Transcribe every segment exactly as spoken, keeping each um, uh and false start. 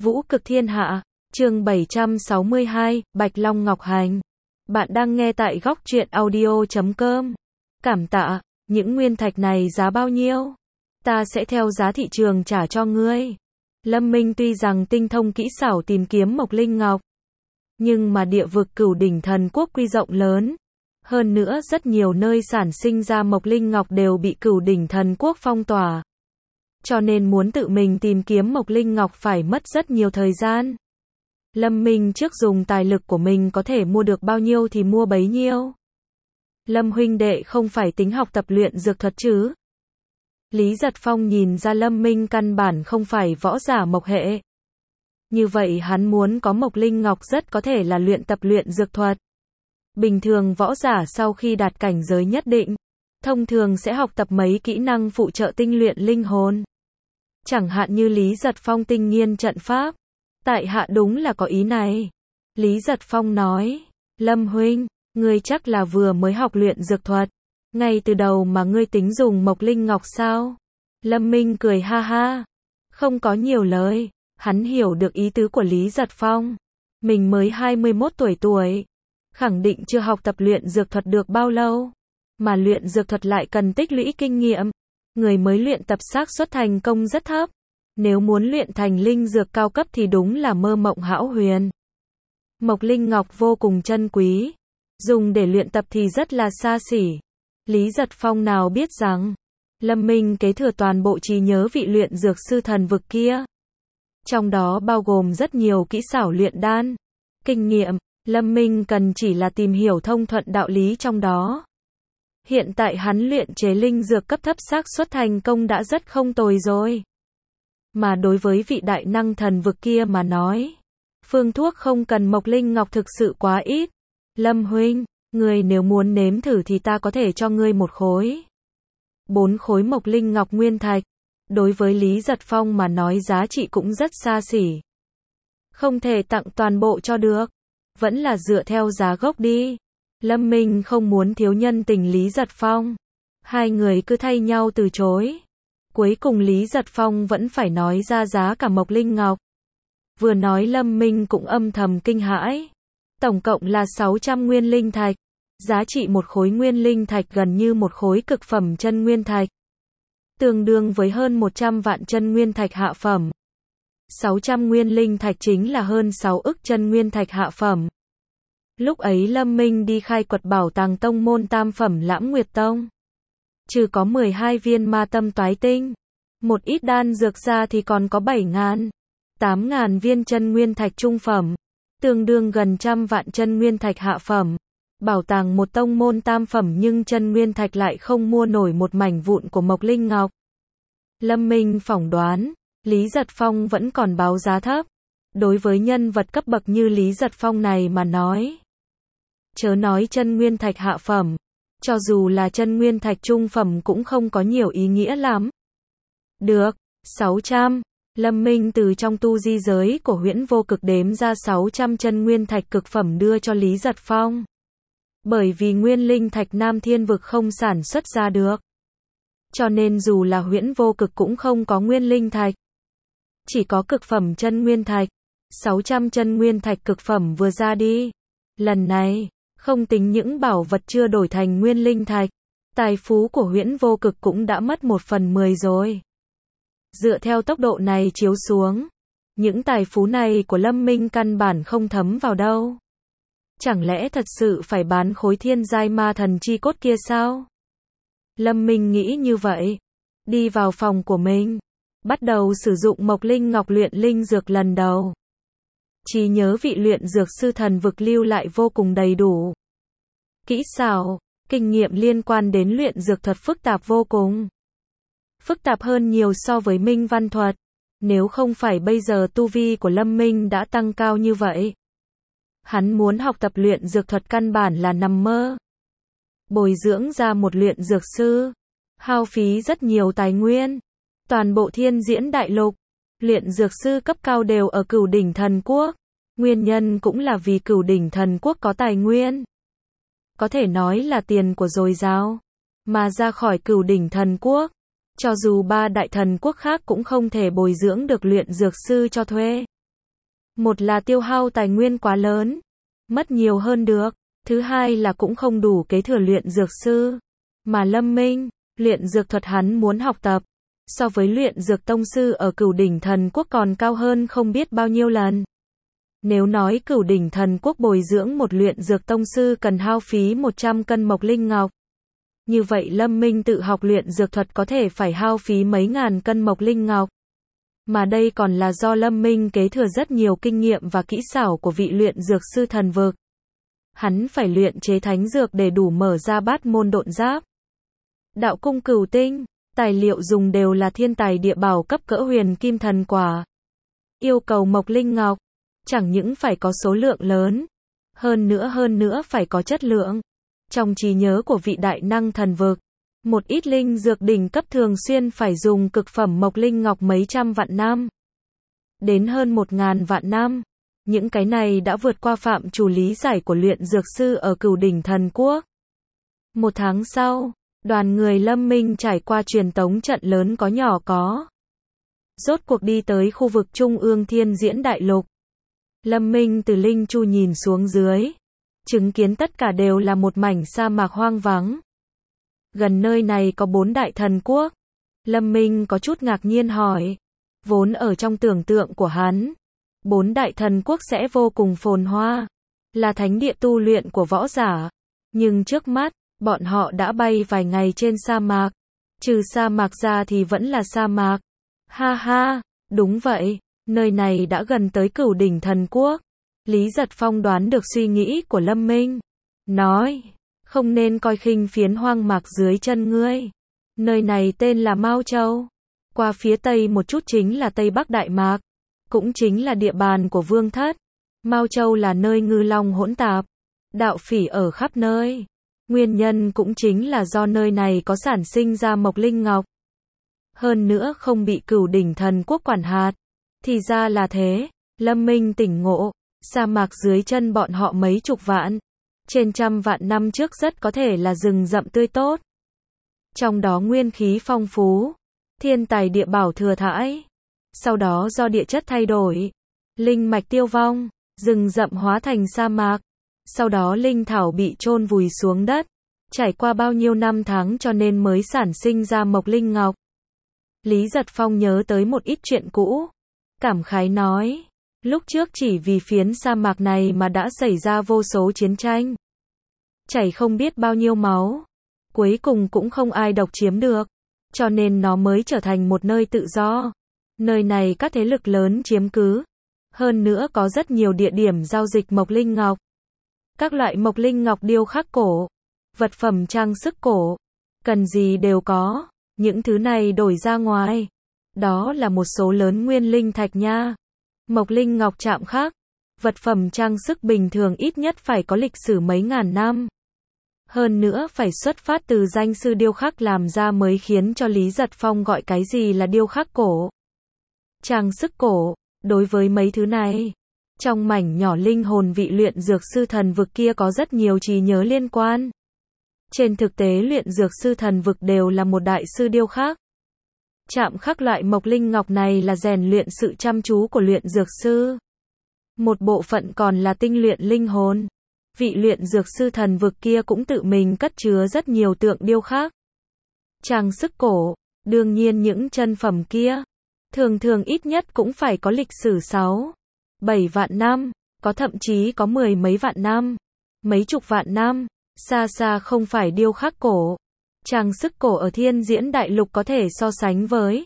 Vũ cực thiên hạ, chương bảy trăm sáu mươi hai, Bạch Long Ngọc Hành. Bạn đang nghe tại góc truyện audio chấm com. Cảm tạ, những nguyên thạch này giá bao nhiêu? Ta sẽ theo giá thị trường trả cho ngươi. Lâm Minh tuy rằng tinh thông kỹ xảo tìm kiếm mộc linh ngọc, nhưng mà địa vực Cửu Đỉnh Thần Quốc quy rộng lớn. Hơn nữa rất nhiều nơi sản sinh ra mộc linh ngọc đều bị Cửu Đỉnh Thần Quốc phong tỏa. Cho nên muốn tự mình tìm kiếm mộc linh ngọc phải mất rất nhiều thời gian. Lâm Minh trước dùng tài lực của mình có thể mua được bao nhiêu thì mua bấy nhiêu. Lâm huynh đệ không phải tính học tập luyện dược thuật chứ? Lý Giật Phong nhìn ra Lâm Minh căn bản không phải võ giả mộc hệ. Như vậy hắn muốn có mộc linh ngọc rất có thể là luyện tập luyện dược thuật. Bình thường võ giả sau khi đạt cảnh giới nhất định, thông thường sẽ học tập mấy kỹ năng phụ trợ tinh luyện linh hồn. Chẳng hạn như Lý Giật Phong tinh nghiên trận pháp. Tại hạ đúng là có ý này. Lý Giật Phong nói, Lâm huynh, ngươi chắc là vừa mới học luyện dược thuật. Ngay từ đầu mà ngươi tính dùng mộc linh ngọc sao? Lâm Minh cười ha ha. Không có nhiều lời. Hắn hiểu được ý tứ của Lý Giật Phong. Mình mới hai mươi mốt tuổi tuổi. Khẳng định chưa học tập luyện dược thuật được bao lâu. Mà luyện dược thuật lại cần tích lũy kinh nghiệm. Người mới luyện tập xác suất thành công rất thấp. Nếu muốn luyện thành linh dược cao cấp thì đúng là mơ mộng hão huyền. Mộc linh ngọc vô cùng chân quý. Dùng để luyện tập thì rất là xa xỉ. Lý Giật Phong nào biết rằng, Lâm Minh kế thừa toàn bộ trí nhớ vị luyện dược sư thần vực kia. Trong đó bao gồm rất nhiều kỹ xảo luyện đan. Kinh nghiệm, Lâm Minh cần chỉ là tìm hiểu thông thuận đạo lý trong đó. Hiện tại hắn luyện chế linh dược cấp thấp xác suất thành công đã rất không tồi rồi. Mà đối với vị đại năng thần vực kia mà nói, phương thuốc không cần mộc linh ngọc thực sự quá ít. Lâm huynh, ngươi nếu muốn nếm thử thì ta có thể cho ngươi một khối. Bốn khối mộc linh ngọc nguyên thạch. Đối với Lý Giật Phong mà nói giá trị cũng rất xa xỉ. Không thể tặng toàn bộ cho được. Vẫn là dựa theo giá gốc đi. Lâm Minh không muốn thiếu nhân tình Lý Giật Phong. Hai người cứ thay nhau từ chối. Cuối cùng Lý Giật Phong vẫn phải nói ra giá cả mộc linh ngọc. Vừa nói Lâm Minh cũng âm thầm kinh hãi. Tổng cộng là sáu trăm nguyên linh thạch. Giá trị một khối nguyên linh thạch gần như một khối cực phẩm chân nguyên thạch. Tương đương với hơn một trăm vạn chân nguyên thạch hạ phẩm. sáu trăm nguyên linh thạch chính là hơn sáu ức chân nguyên thạch hạ phẩm. Lúc ấy Lâm Minh đi khai quật bảo tàng tông môn tam phẩm Lãm Nguyệt Tông. Trừ có mười hai viên ma tâm toái tinh. Một ít đan dược ra thì còn có bảy ngàn, tám ngàn viên chân nguyên thạch trung phẩm. Tương đương gần trăm vạn chân nguyên thạch hạ phẩm. Bảo tàng một tông môn tam phẩm nhưng chân nguyên thạch lại không mua nổi một mảnh vụn của mộc linh ngọc. Lâm Minh phỏng đoán, Lý Giật Phong vẫn còn báo giá thấp. Đối với nhân vật cấp bậc như Lý Giật Phong này mà nói. Chớ nói chân nguyên thạch hạ phẩm. Cho dù là chân nguyên thạch trung phẩm cũng không có nhiều ý nghĩa lắm. Được, sáu trăm. Lâm Minh từ trong tu di giới của Huyễn Vô Cực đếm ra sáu trăm chân nguyên thạch cực phẩm đưa cho Lý Giật Phong. Bởi vì nguyên linh thạch Nam Thiên Vực không sản xuất ra được. Cho nên dù là Huyễn Vô Cực cũng không có nguyên linh thạch. Chỉ có cực phẩm chân nguyên thạch. sáu trăm chân nguyên thạch cực phẩm vừa ra đi. Lần này, không tính những bảo vật chưa đổi thành nguyên linh thạch. Tài phú của Huyễn Vô Cực cũng đã mất một phần mười rồi. Dựa theo tốc độ này chiếu xuống, những tài phú này của Lâm Minh căn bản không thấm vào đâu. Chẳng lẽ thật sự phải bán khối thiên giai ma thần chi cốt kia sao? Lâm Minh nghĩ như vậy. Đi vào phòng của mình. Bắt đầu sử dụng mộc linh ngọc luyện linh dược lần đầu. Trí nhớ vị luyện dược sư thần vực lưu lại vô cùng đầy đủ. Kỹ xảo, kinh nghiệm liên quan đến luyện dược thuật phức tạp vô cùng. Phức tạp hơn nhiều so với minh văn thuật. Nếu không phải bây giờ tu vi của Lâm Minh đã tăng cao như vậy. Hắn muốn học tập luyện dược thuật căn bản là nằm mơ. Bồi dưỡng ra một luyện dược sư. Hao phí rất nhiều tài nguyên. Toàn bộ thiên diễn đại lục. Luyện dược sư cấp cao đều ở Cửu Đỉnh Thần Quốc. Nguyên nhân cũng là vì Cửu Đỉnh Thần Quốc có tài nguyên. Có thể nói là tiền của dồi dào. Mà ra khỏi Cửu Đỉnh Thần Quốc. Cho dù ba đại thần quốc khác cũng không thể bồi dưỡng được luyện dược sư cho thuê. Một là tiêu hao tài nguyên quá lớn, mất nhiều hơn được. Thứ hai là cũng không đủ kế thừa luyện dược sư. Mà Lâm Minh, luyện dược thuật hắn muốn học tập, so với luyện dược tông sư ở Cửu Đỉnh Thần Quốc còn cao hơn không biết bao nhiêu lần. Nếu nói Cửu Đỉnh Thần Quốc bồi dưỡng một luyện dược tông sư cần hao phí một trăm cân mộc linh ngọc, như vậy Lâm Minh tự học luyện dược thuật có thể phải hao phí mấy ngàn cân mộc linh ngọc. Mà đây còn là do Lâm Minh kế thừa rất nhiều kinh nghiệm và kỹ xảo của vị luyện dược sư thần vực. Hắn phải luyện chế thánh dược để đủ mở ra bát môn độn giáp. Đạo cung cửu tinh, tài liệu dùng đều là thiên tài địa bảo cấp cỡ huyền kim thần quả. Yêu cầu mộc linh ngọc, chẳng những phải có số lượng lớn, hơn nữa hơn nữa phải có chất lượng. Trong trí nhớ của vị đại năng thần vực, một ít linh dược đỉnh cấp thường xuyên phải dùng cực phẩm mộc linh ngọc mấy trăm vạn năm, đến hơn một ngàn vạn năm. Những cái này đã vượt qua phạm trù lý giải của luyện dược sư ở Cửu Đỉnh Thần Quốc. Một tháng sau, đoàn người Lâm Minh trải qua truyền tống trận lớn có nhỏ có. Rốt cuộc đi tới khu vực trung ương thiên diễn đại lục. Lâm Minh từ Linh Chu nhìn xuống dưới, chứng kiến tất cả đều là một mảnh sa mạc hoang vắng. Gần nơi này có bốn đại thần quốc. Lâm Minh có chút ngạc nhiên hỏi. Vốn ở trong tưởng tượng của hắn, bốn đại thần quốc sẽ vô cùng phồn hoa, là thánh địa tu luyện của võ giả. Nhưng trước mắt, bọn họ đã bay vài ngày trên sa mạc. Trừ sa mạc ra thì vẫn là sa mạc. Ha ha, đúng vậy, nơi này đã gần tới Cửu Đỉnh Thần Quốc. Lý Giật Phong đoán được suy nghĩ của Lâm Minh. Nói, không nên coi khinh phiến hoang mạc dưới chân ngươi. Nơi này tên là Mao Châu. Qua phía tây một chút chính là Tây Bắc Đại Mạc. Cũng chính là địa bàn của Vương Thất. Mao Châu là nơi ngư long hỗn tạp, đạo phỉ ở khắp nơi. Nguyên nhân cũng chính là do nơi này có sản sinh ra mộc linh ngọc. Hơn nữa không bị Cửu Đỉnh Thần Quốc quản hạt. Thì ra là thế, Lâm Minh tỉnh ngộ, sa mạc dưới chân bọn họ mấy chục vạn, trên trăm vạn năm trước rất có thể là rừng rậm tươi tốt. Trong đó nguyên khí phong phú, thiên tài địa bảo thừa thãi. Sau đó do địa chất thay đổi, linh mạch tiêu vong, rừng rậm hóa thành sa mạc. Sau đó linh thảo bị chôn vùi xuống đất, trải qua bao nhiêu năm tháng cho nên mới sản sinh ra mộc linh ngọc. Lý Giật Phong nhớ tới một ít chuyện cũ, cảm khái nói, lúc trước chỉ vì phiến sa mạc này mà đã xảy ra vô số chiến tranh, chảy không biết bao nhiêu máu, cuối cùng cũng không ai độc chiếm được, cho nên nó mới trở thành một nơi tự do. Nơi này các thế lực lớn chiếm cứ, hơn nữa có rất nhiều địa điểm giao dịch mộc linh ngọc. Các loại mộc linh ngọc điêu khắc cổ, vật phẩm trang sức cổ, cần gì đều có, những thứ này đổi ra ngoài. Đó là một số lớn nguyên linh thạch nha. Mộc linh ngọc chạm khắc, vật phẩm trang sức bình thường ít nhất phải có lịch sử mấy ngàn năm. Hơn nữa phải xuất phát từ danh sư điêu khắc làm ra mới khiến cho Lý Giật Phong gọi cái gì là điêu khắc cổ. Trang sức cổ, đối với mấy thứ này, trong mảnh nhỏ linh hồn vị luyện dược sư thần vực kia có rất nhiều trí nhớ liên quan. Trên thực tế luyện dược sư thần vực đều là một đại sư điêu khắc. Chạm khắc loại mộc linh ngọc này là rèn luyện sự chăm chú của luyện dược sư. Một bộ phận còn là tinh luyện linh hồn. Vị luyện dược sư thần vực kia cũng tự mình cất chứa rất nhiều tượng điêu khắc. Trang sức cổ, đương nhiên những chân phẩm kia, thường thường ít nhất cũng phải có lịch sử sáu, bảy vạn năm, có thậm chí có mười mấy vạn năm, mấy chục vạn năm, xa xa không phải điêu khắc cổ. Trang sức cổ ở thiên diễn đại lục có thể so sánh với.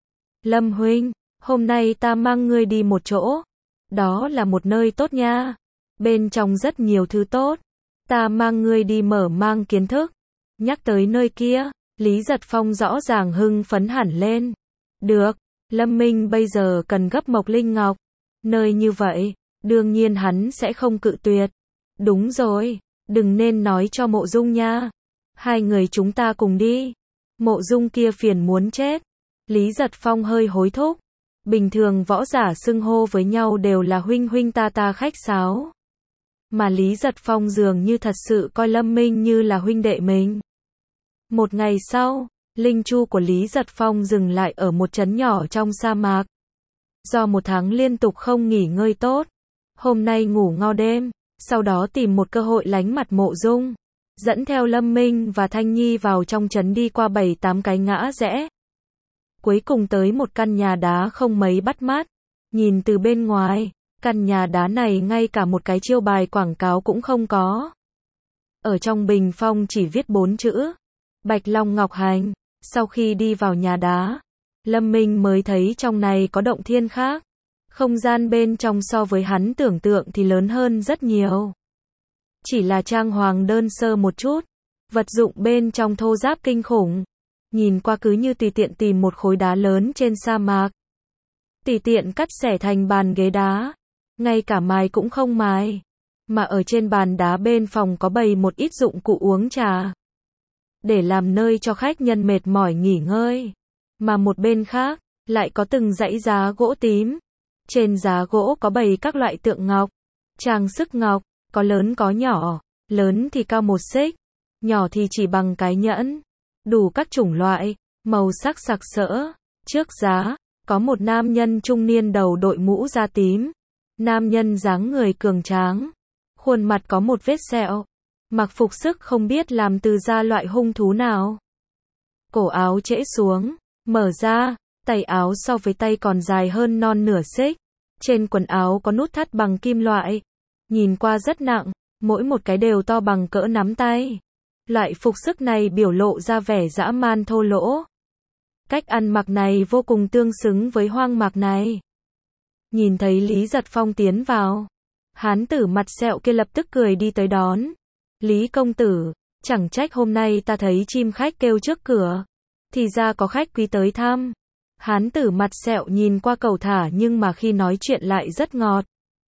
Lâm huynh, hôm nay ta mang ngươi đi một chỗ. Đó là một nơi tốt nha. Bên trong rất nhiều thứ tốt. Ta mang ngươi đi mở mang kiến thức. Nhắc tới nơi kia, Lý Giật Phong rõ ràng hưng phấn hẳn lên. Được, Lâm Minh bây giờ cần gấp mộc linh ngọc. Nơi như vậy, đương nhiên hắn sẽ không cự tuyệt. Đúng rồi, đừng nên nói cho Mộ Dung nha. Hai người chúng ta cùng đi. Mộ Dung kia phiền muốn chết. Lý Giật Phong hơi hối thúc. Bình thường võ giả xưng hô với nhau đều là huynh huynh ta ta khách sáo. Mà Lý Giật Phong dường như thật sự coi Lâm Minh như là huynh đệ mình. Một ngày sau, linh chu của Lý Giật Phong dừng lại ở một trấn nhỏ trong sa mạc. Do một tháng liên tục không nghỉ ngơi tốt, hôm nay ngủ ngo đêm, sau đó tìm một cơ hội lánh mặt Mộ Dung, dẫn theo Lâm Minh và Thanh Nhi vào trong trấn đi qua bảy tám cái ngã rẽ. Cuối cùng tới một căn nhà đá không mấy bắt mắt, nhìn từ bên ngoài, căn nhà đá này ngay cả một cái chiêu bài quảng cáo cũng không có. Ở trong bình phong chỉ viết bốn chữ, Bạch Long Ngọc Hành. Sau khi đi vào nhà đá, Lâm Minh mới thấy trong này có động thiên khác. Không gian bên trong so với hắn tưởng tượng thì lớn hơn rất nhiều. Chỉ là trang hoàng đơn sơ một chút, vật dụng bên trong thô ráp kinh khủng. Nhìn qua cứ như tùy tiện tìm một khối đá lớn trên sa mạc. Tùy tiện cắt xẻ thành bàn ghế đá, ngay cả mài cũng không mài. Mà ở trên bàn đá bên phòng có bày một ít dụng cụ uống trà, để làm nơi cho khách nhân mệt mỏi nghỉ ngơi. Mà một bên khác, lại có từng dãy giá gỗ tím. Trên giá gỗ có bày các loại tượng ngọc, trang sức ngọc, có lớn có nhỏ, lớn thì cao một xích, nhỏ thì chỉ bằng cái nhẫn. Đủ các chủng loại, màu sắc sặc sỡ. Trước giá, có một nam nhân trung niên đầu đội mũ da tím. Nam nhân dáng người cường tráng, khuôn mặt có một vết sẹo, mặc phục sức không biết làm từ da loại hung thú nào. Cổ áo trễ xuống, mở ra, tay áo so với tay còn dài hơn non nửa xích. Trên quần áo có nút thắt bằng kim loại, nhìn qua rất nặng, mỗi một cái đều to bằng cỡ nắm tay. Loại phục sức này biểu lộ ra vẻ dã man thô lỗ. Cách ăn mặc này vô cùng tương xứng với hoang mạc này. Nhìn thấy Lý Giật Phong tiến vào, hán tử mặt sẹo kia lập tức cười đi tới đón. Lý công tử, chẳng trách hôm nay ta thấy chim khách kêu trước cửa, thì ra có khách quý tới thăm. Hán tử mặt sẹo nhìn qua cầu thả nhưng mà khi nói chuyện lại rất ngọt,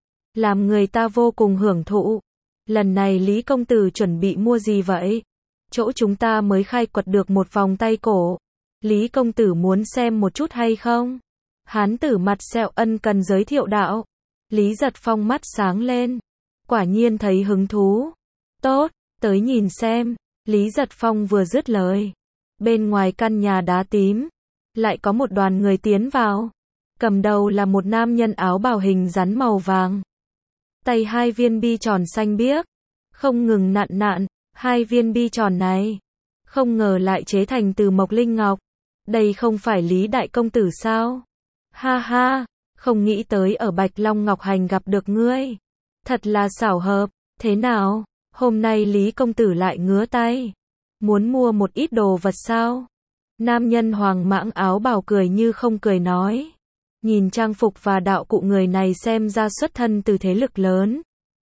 làm người ta vô cùng hưởng thụ. Lần này Lý công tử chuẩn bị mua gì vậy? Chỗ chúng ta mới khai quật được một vòng tay cổ. Lý công tử muốn xem một chút hay không? Hán tử mặt sẹo ân cần giới thiệu đạo. Lý Giật Phong mắt sáng lên, quả nhiên thấy hứng thú. Tốt, tới nhìn xem. Lý Giật Phong vừa dứt lời, bên ngoài căn nhà đá tím, lại có một đoàn người tiến vào. Cầm đầu là một nam nhân áo bào hình rắn màu vàng, tay hai viên bi tròn xanh biếc, không ngừng nặn nặn. Hai viên bi tròn này, không ngờ lại chế thành từ mộc linh ngọc. Đây không phải Lý đại công tử sao? Ha ha, không nghĩ tới ở Bạch Long Ngọc Hành gặp được ngươi. Thật là xảo hợp. Thế nào, hôm nay Lý công tử lại ngứa tay, muốn mua một ít đồ vật sao? Nam nhân hoàng mãng áo bào cười như không cười nói. Nhìn trang phục và đạo cụ người này xem ra xuất thân từ thế lực lớn.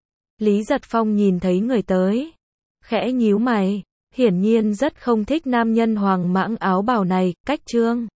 Lý Giật Phong nhìn thấy người tới, khẽ nhíu mày, hiển nhiên rất không thích nam nhân hoàng mãng áo bào này. Cách trương